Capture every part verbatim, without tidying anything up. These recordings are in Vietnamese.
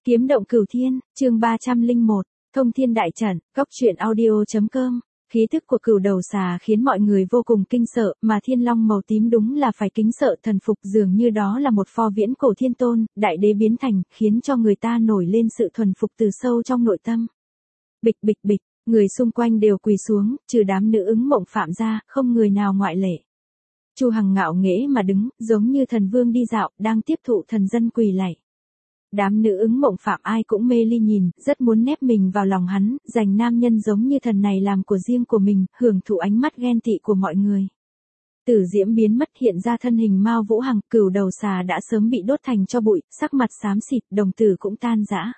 Kiếm động cửu thiên, chương ba trăm lẻ một, thông thiên đại trận, góc truyện audio.com. Khí tức của cửu đầu xà khiến mọi người vô cùng kinh sợ, mà thiên long màu tím đúng là phải kính sợ thần phục, dường như đó là một pho viễn cổ thiên tôn, đại đế biến thành, khiến cho người ta nổi lên sự thuần phục từ sâu trong nội tâm. Bịch bịch bịch, người xung quanh đều quỳ xuống, trừ đám nữ ứng Mộng Phạm ra, không người nào ngoại lệ. Chu Hằng ngạo nghễ mà đứng, giống như thần vương đi dạo, đang tiếp thụ thần dân quỳ lạy. Đám nữ ứng Mộng Phạm ai cũng mê ly nhìn, rất muốn nép mình vào lòng hắn, dành nam nhân giống như thần này làm của riêng của mình, hưởng thụ ánh mắt ghen tị của mọi người. Tử diễm biến mất, hiện ra thân hình Mao Vũ Hằng, cửu đầu xà đã sớm bị đốt thành tro bụi, sắc mặt xám xịt, đồng tử cũng tan rã.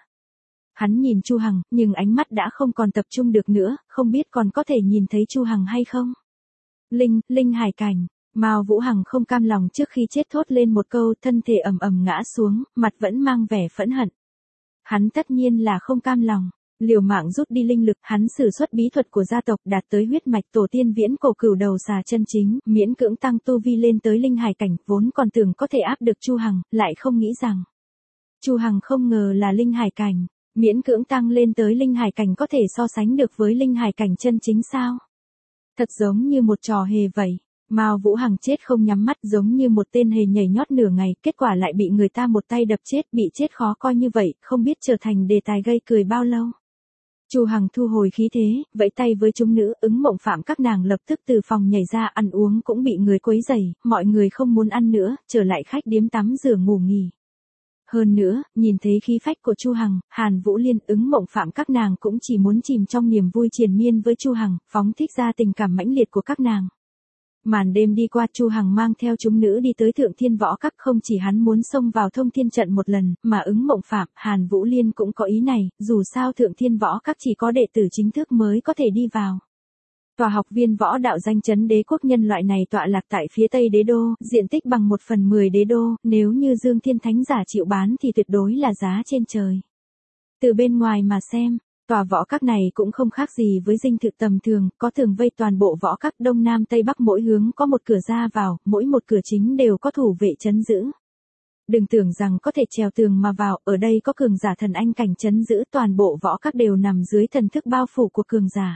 Hắn nhìn Chu Hằng, nhưng ánh mắt đã không còn tập trung được nữa, không biết còn có thể nhìn thấy Chu Hằng hay không. Linh, linh hải cảnh. Mao Vũ Hằng không cam lòng trước khi chết thốt lên một câu, thân thể ầm ầm ngã xuống, mặt vẫn mang vẻ phẫn hận. Hắn tất nhiên là không cam lòng, liều mạng rút đi linh lực, hắn sử xuất bí thuật của gia tộc đạt tới huyết mạch tổ tiên viễn cổ cửu đầu xà chân chính, miễn cưỡng tăng tu vi lên tới linh hải cảnh, vốn còn tưởng có thể áp được Chu Hằng, lại không nghĩ rằng Chu Hằng không ngờ là linh hải cảnh, miễn cưỡng tăng lên tới linh hải cảnh có thể so sánh được với linh hải cảnh chân chính sao? Thật giống như một trò hề vậy. Mao Vũ Hằng chết không nhắm mắt, giống như một tên hề nhảy nhót nửa ngày, kết quả lại bị người ta một tay đập chết, bị chết khó coi như vậy, không biết trở thành đề tài gây cười bao lâu. Chu Hằng thu hồi khí thế, vẫy tay với chúng nữ ứng Mộng Phạm, các nàng lập tức từ phòng nhảy ra, ăn uống cũng bị người quấy rầy, mọi người không muốn ăn nữa, trở lại khách điếm tắm rửa ngủ nghỉ. Hơn nữa, nhìn thấy khí phách của Chu Hằng, Hàn Vũ Liên, ứng Mộng Phạm các nàng cũng chỉ muốn chìm trong niềm vui triền miên với Chu Hằng, phóng thích ra tình cảm mãnh liệt của các nàng. Màn đêm đi qua, Chu Hằng mang theo chúng nữ đi tới Thượng Thiên Võ Các, không chỉ hắn muốn xông vào thông thiên trận một lần, mà ứng Mộng Phạm, Hàn Vũ Liên cũng có ý này, dù sao Thượng Thiên Võ Các chỉ có đệ tử chính thức mới có thể đi vào. Tòa học viên võ đạo danh chấn đế quốc nhân loại này tọa lạc tại phía tây đế đô, diện tích bằng một phần mười đế đô, nếu như Dương Thiên Thánh giả chịu bán thì tuyệt đối là giá trên trời. Từ bên ngoài mà xem, tòa võ các này cũng không khác gì với dinh thự tầm thường, có tường vây toàn bộ võ các, đông nam tây bắc mỗi hướng có một cửa ra vào, mỗi một cửa chính đều có thủ vệ trấn giữ. Đừng tưởng rằng có thể trèo tường mà vào, ở đây có cường giả thần anh cảnh trấn giữ, toàn bộ võ các đều nằm dưới thần thức bao phủ của cường giả.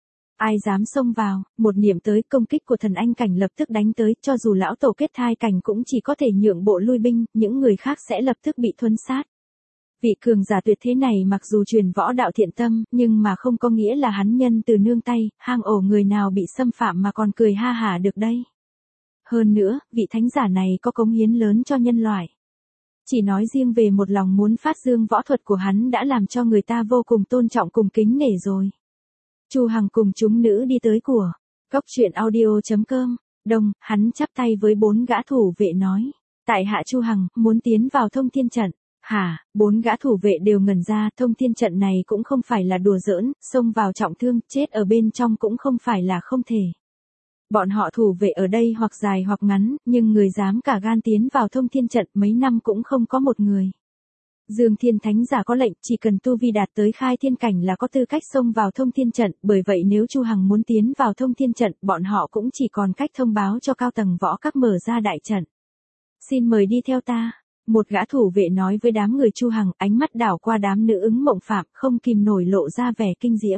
Ai dám xông vào, một niệm tới công kích của thần anh cảnh lập tức đánh tới, cho dù lão tổ kết thai cảnh cũng chỉ có thể nhượng bộ lui binh, những người khác sẽ lập tức bị thuấn sát. Vị cường giả tuyệt thế này mặc dù truyền võ đạo thiện tâm, nhưng mà không có nghĩa là hắn nhân từ nương tay, hang ổ người nào bị xâm phạm mà còn cười ha hả được đây. Hơn nữa, vị thánh giả này có cống hiến lớn cho nhân loại. Chỉ nói riêng về một lòng muốn phát dương võ thuật của hắn đã làm cho người ta vô cùng tôn trọng cùng kính nể rồi. Chu Hằng cùng chúng nữ đi tới của góc truyện audio.com, đông, hắn chắp tay với bốn gã thủ vệ nói, tại hạ Chu Hằng, muốn tiến vào thông thiên trận. Hả, bốn gã thủ vệ đều ngẩn ra, thông thiên trận này cũng không phải là đùa giỡn, xông vào trọng thương, chết ở bên trong cũng không phải là không thể. Bọn họ thủ vệ ở đây hoặc dài hoặc ngắn, nhưng người dám cả gan tiến vào thông thiên trận mấy năm cũng không có một người. Dương Thiên Thánh giả có lệnh, chỉ cần tu vi đạt tới khai thiên cảnh là có tư cách xông vào thông thiên trận, bởi vậy nếu Chu Hằng muốn tiến vào thông thiên trận, bọn họ cũng chỉ còn cách thông báo cho cao tầng võ các mở ra đại trận. Xin mời đi theo ta. Một gã thủ vệ nói với đám người Chu Hằng, ánh mắt đảo qua đám nữ ứng Mộng Phạm, không kìm nổi lộ ra vẻ kinh diễm.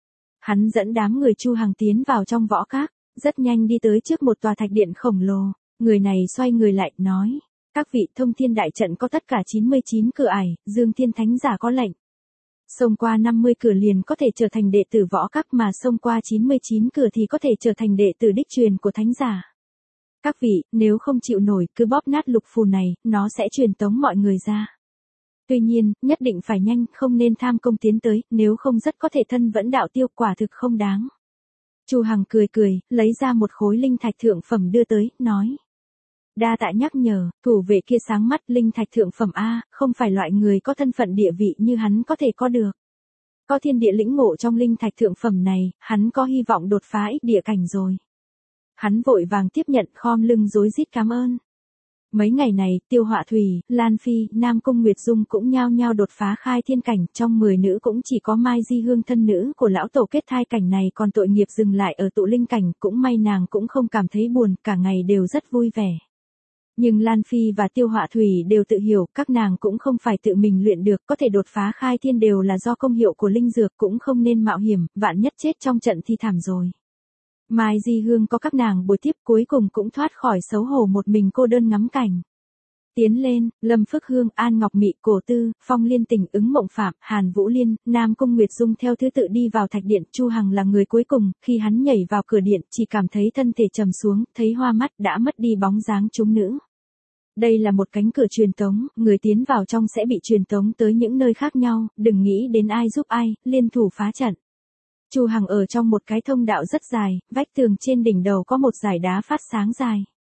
Hắn dẫn đám người Chu Hằng tiến vào trong võ các, rất nhanh đi tới trước một tòa thạch điện khổng lồ, người này xoay người lại, nói, các vị, thông thiên đại trận có tất cả chín mươi chín cửa ải, Dương Thiên Thánh giả có lệnh. Xông qua năm mươi cửa liền có thể trở thành đệ tử võ các, mà xông qua chín mươi chín cửa thì có thể trở thành đệ tử đích truyền của Thánh giả. Các vị, nếu không chịu nổi, cứ bóp nát lục phù này, nó sẽ truyền tống mọi người ra. Tuy nhiên, nhất định phải nhanh, không nên tham công tiến tới, nếu không rất có thể thân vẫn đạo tiêu, quả thực không đáng. Chu Hằng cười cười, lấy ra một khối linh thạch thượng phẩm đưa tới, nói. Đa tạ nhắc nhở, thủ vệ kia sáng mắt, linh thạch thượng phẩm A, không phải loại người có thân phận địa vị như hắn có thể có được. Có thiên địa lĩnh ngộ trong linh thạch thượng phẩm này, hắn có hy vọng đột phá ích địa cảnh rồi. Hắn vội vàng tiếp nhận, khom lưng rối rít cảm ơn. Mấy ngày này, Tiêu Họa Thủy, Lan Phi, Nam Cung Nguyệt Dung cũng nhao nhao đột phá khai thiên cảnh, trong mười nữ cũng chỉ có Mai Di Hương thân nữ của lão tổ kết thai cảnh này còn tội nghiệp dừng lại ở tụ linh cảnh, cũng may nàng cũng không cảm thấy buồn, cả ngày đều rất vui vẻ. Nhưng Lan Phi và Tiêu Họa Thủy đều tự hiểu, các nàng cũng không phải tự mình luyện được, có thể đột phá khai thiên đều là do công hiệu của linh dược, cũng không nên mạo hiểm, vạn nhất chết trong trận thì thảm rồi. Mai Di Hương có các nàng bồi tiếp cuối cùng cũng thoát khỏi xấu hổ một mình cô đơn ngắm cảnh. Tiến lên, Lâm Phước Hương, An Ngọc Mị, Cổ Tư, Phong Liên Tình, Ứng Mộng Phạm, Hàn Vũ Liên, Nam Cung Nguyệt Dung theo thứ tự đi vào thạch điện, Chu Hằng là người cuối cùng, khi hắn nhảy vào cửa điện, chỉ cảm thấy thân thể trầm xuống, thấy hoa mắt, đã mất đi bóng dáng chúng nữ. Đây là một cánh cửa truyền tống, người tiến vào trong sẽ bị truyền tống tới những nơi khác nhau, đừng nghĩ đến ai giúp ai, liên thủ phá trận. Chu Hằng ở trong một cái thông đạo rất dài, vách tường trên đỉnh đầu có một dải đá phát sáng dài.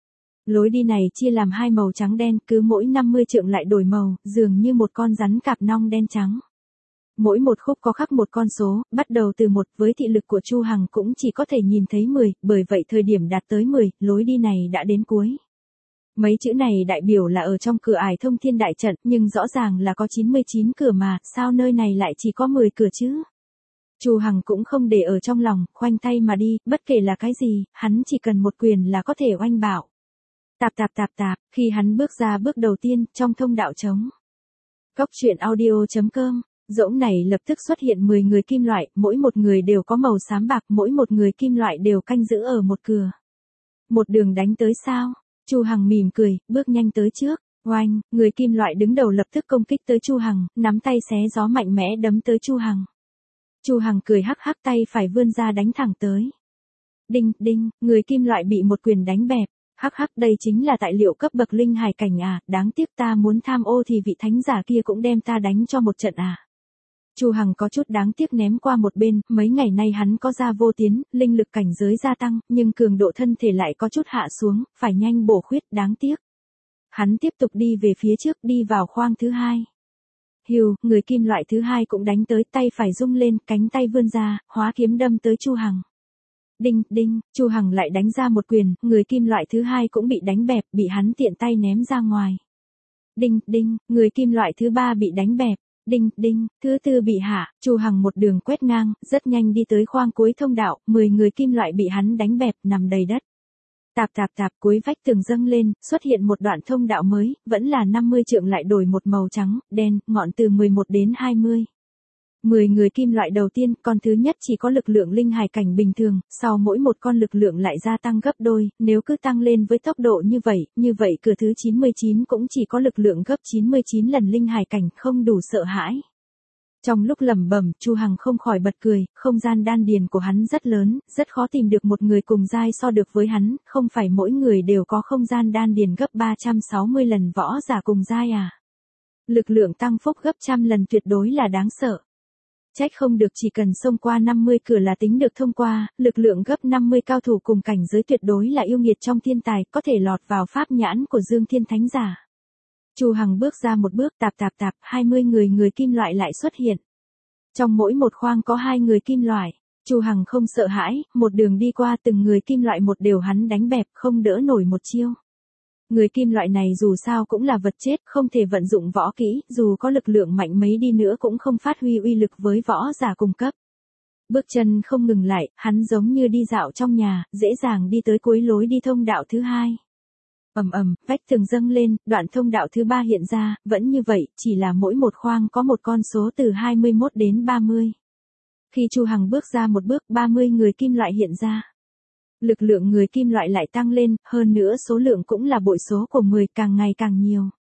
Lối đi này chia làm hai màu trắng đen, cứ mỗi năm mươi trượng lại đổi màu, dường như một con rắn cạp nong đen trắng. Mỗi một khúc có khắc một con số, bắt đầu từ một, với thị lực của Chu Hằng cũng chỉ có thể nhìn thấy mười, bởi vậy thời điểm đạt tới mười, lối đi này đã đến cuối. Mấy chữ này đại biểu là ở trong cửa ải thông thiên đại trận, nhưng rõ ràng là có chín mươi chín cửa mà, sao nơi này lại chỉ có mười cửa chứ? Chu Hằng cũng không để ở trong lòng, khoanh tay mà đi, bất kể là cái gì, hắn chỉ cần một quyền là có thể oanh bạo. Tạp tạp tạp tạp, khi hắn bước ra bước đầu tiên, trong thông đạo trống. Cốc truyện audio chấm com, rỗng này lập tức xuất hiện mười người kim loại, mỗi một người đều có màu xám bạc, mỗi một người kim loại đều canh giữ ở một cửa. Một đường đánh tới sao? Chu Hằng mỉm cười, bước nhanh tới trước. Oanh, người kim loại đứng đầu lập tức công kích tới Chu Hằng, nắm tay xé gió mạnh mẽ đấm tới Chu Hằng. Chu Hằng cười hắc hắc, tay phải vươn ra đánh thẳng tới. Đinh, đinh, người kim loại bị một quyền đánh bẹp. Hắc hắc, đây chính là tài liệu cấp bậc linh hải cảnh à, đáng tiếc ta muốn tham ô thì vị thánh giả kia cũng đem ta đánh cho một trận à. Chu Hằng có chút đáng tiếc ném qua một bên, mấy ngày nay hắn có ra vô tiến, linh lực cảnh giới gia tăng, nhưng cường độ thân thể lại có chút hạ xuống, phải nhanh bổ khuyết, đáng tiếc. Hắn tiếp tục đi về phía trước, đi vào khoang thứ hai. Hiu, người kim loại thứ hai cũng đánh tới, tay phải rung lên, cánh tay vươn ra, hóa kiếm đâm tới Chu Hằng. Đinh, đinh, Chu Hằng lại đánh ra một quyền, người kim loại thứ hai cũng bị đánh bẹp, bị hắn tiện tay ném ra ngoài. Đinh, đinh, người kim loại thứ ba bị đánh bẹp. Đinh, đinh, thứ tư bị hạ, Chu Hằng một đường quét ngang, rất nhanh đi tới khoang cuối thông đạo, mười người kim loại bị hắn đánh bẹp, nằm đầy đất. Tạp tạp tạp, cuối vách tường dâng lên, xuất hiện một đoạn thông đạo mới, vẫn là năm mươi trượng lại đổi một màu trắng, đen, ngọn từ mười một đến hai mươi. mười người kim loại đầu tiên, con thứ nhất chỉ có lực lượng linh hải cảnh bình thường, sau mỗi một con lực lượng lại gia tăng gấp đôi, nếu cứ tăng lên với tốc độ như vậy, như vậy cửa thứ chín mươi chín cũng chỉ có lực lượng gấp chín mươi chín lần linh hải cảnh, không đủ sợ hãi. Trong lúc lẩm bẩm, Chu Hằng không khỏi bật cười, không gian đan điền của hắn rất lớn, rất khó tìm được một người cùng giai so được với hắn, không phải mỗi người đều có không gian đan điền gấp ba trăm sáu mươi lần võ giả cùng giai à. Lực lượng tăng phúc gấp trăm lần tuyệt đối là đáng sợ. Trách không được chỉ cần xông qua năm mươi cửa là tính được thông qua, lực lượng gấp năm mươi cao thủ cùng cảnh giới tuyệt đối là yêu nghiệt trong thiên tài, có thể lọt vào pháp nhãn của Dương Thiên Thánh Giả. Chu Hằng bước ra một bước, tạp tạp tạp, hai mươi người người kim loại lại xuất hiện. Trong mỗi một khoang có hai người kim loại, Chu Hằng không sợ hãi, một đường đi qua từng người kim loại một đều hắn đánh bẹp, không đỡ nổi một chiêu. Người kim loại này dù sao cũng là vật chết, không thể vận dụng võ kỹ, dù có lực lượng mạnh mấy đi nữa cũng không phát huy uy lực với võ giả cùng cấp. Bước chân không ngừng lại, hắn giống như đi dạo trong nhà, dễ dàng đi tới cuối lối đi thông đạo thứ hai. Ầm ầm, vách tường dâng lên, đoạn thông đạo thứ ba hiện ra, vẫn như vậy, chỉ là mỗi một khoang có một con số từ hai mươi mốt đến ba mươi. Khi Chu Hằng bước ra một bước, ba mươi người kim loại hiện ra. Lực lượng người kim loại lại tăng lên, hơn nữa số lượng cũng là bội số của mười, càng ngày càng nhiều.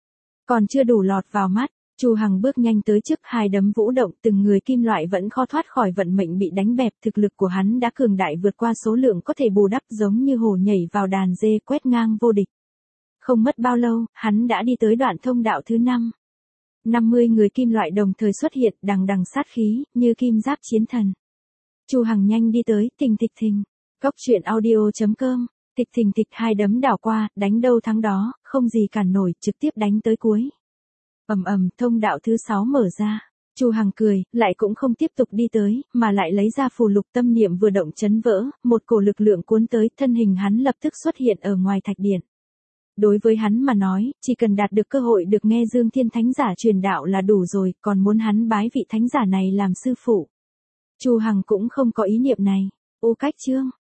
Còn chưa đủ lọt vào mắt, Chu Hằng bước nhanh tới trước, hai đấm vũ động, từng người kim loại vẫn khó thoát khỏi vận mệnh bị đánh bẹp, thực lực của hắn đã cường đại vượt qua số lượng có thể bù đắp, giống như hổ nhảy vào đàn dê, quét ngang vô địch. Không mất bao lâu, hắn đã đi tới đoạn thông đạo thứ năm. năm mươi người kim loại đồng thời xuất hiện, đằng đằng sát khí, như kim giáp chiến thần. Chu Hằng nhanh đi tới, thình thịch thình. Cốc truyện audio chấm com, tịch thình thịch, hai đấm đảo qua, đánh đâu thắng đó, không gì cản nổi, trực tiếp đánh tới cuối. Ầm ầm, thông đạo thứ sáu mở ra. Chu Hằng cười, lại cũng không tiếp tục đi tới, mà lại lấy ra phù lục, tâm niệm vừa động chấn vỡ, một cổ lực lượng cuốn tới, thân hình hắn lập tức xuất hiện ở ngoài thạch điện. Đối với hắn mà nói, chỉ cần đạt được cơ hội được nghe Dương Thiên Thánh Giả truyền đạo là đủ rồi, còn muốn hắn bái vị thánh giả này làm sư phụ. Chu Hằng cũng không có ý niệm này. Ô cách chương.